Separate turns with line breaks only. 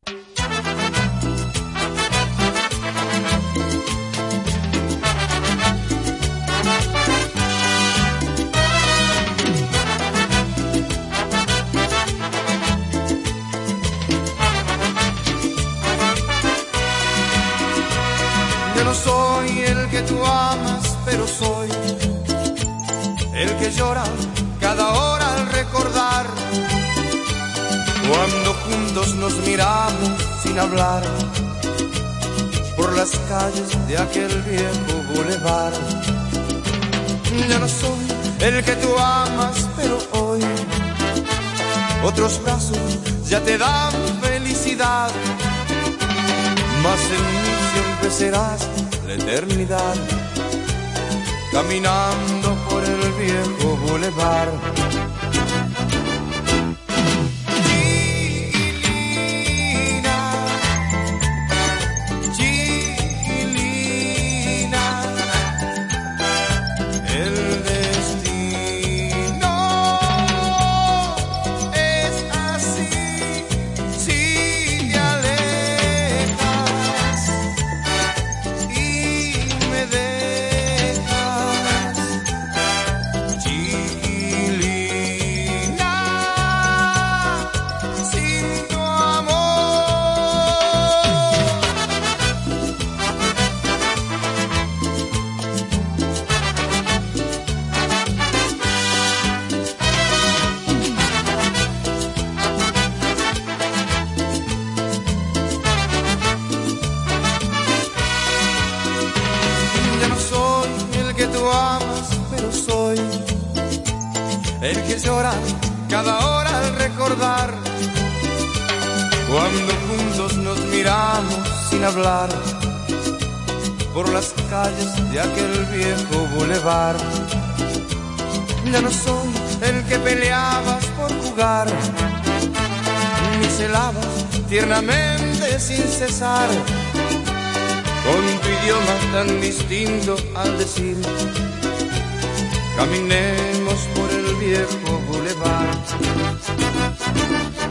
Yo no soy el que tú amas, pero soy el que llora cada hora al recordar cuando juntos nos miramos sin hablar por las calles de aquel viejo bulevar. Yo no soy el que tú amas, pero hoy otros brazos ya te dan felicidad, mas en mí siempre serás la eternidad, caminando por el viejo bulevar. El que llora cada hora al recordar cuando juntos nos miramos sin hablar por las calles de aquel viejo bulevar. Ya no soy el que peleabas por jugar, ni celabas tiernamente sin cesar con tu idioma tan distinto al decir caminemos por el viejo bulevar.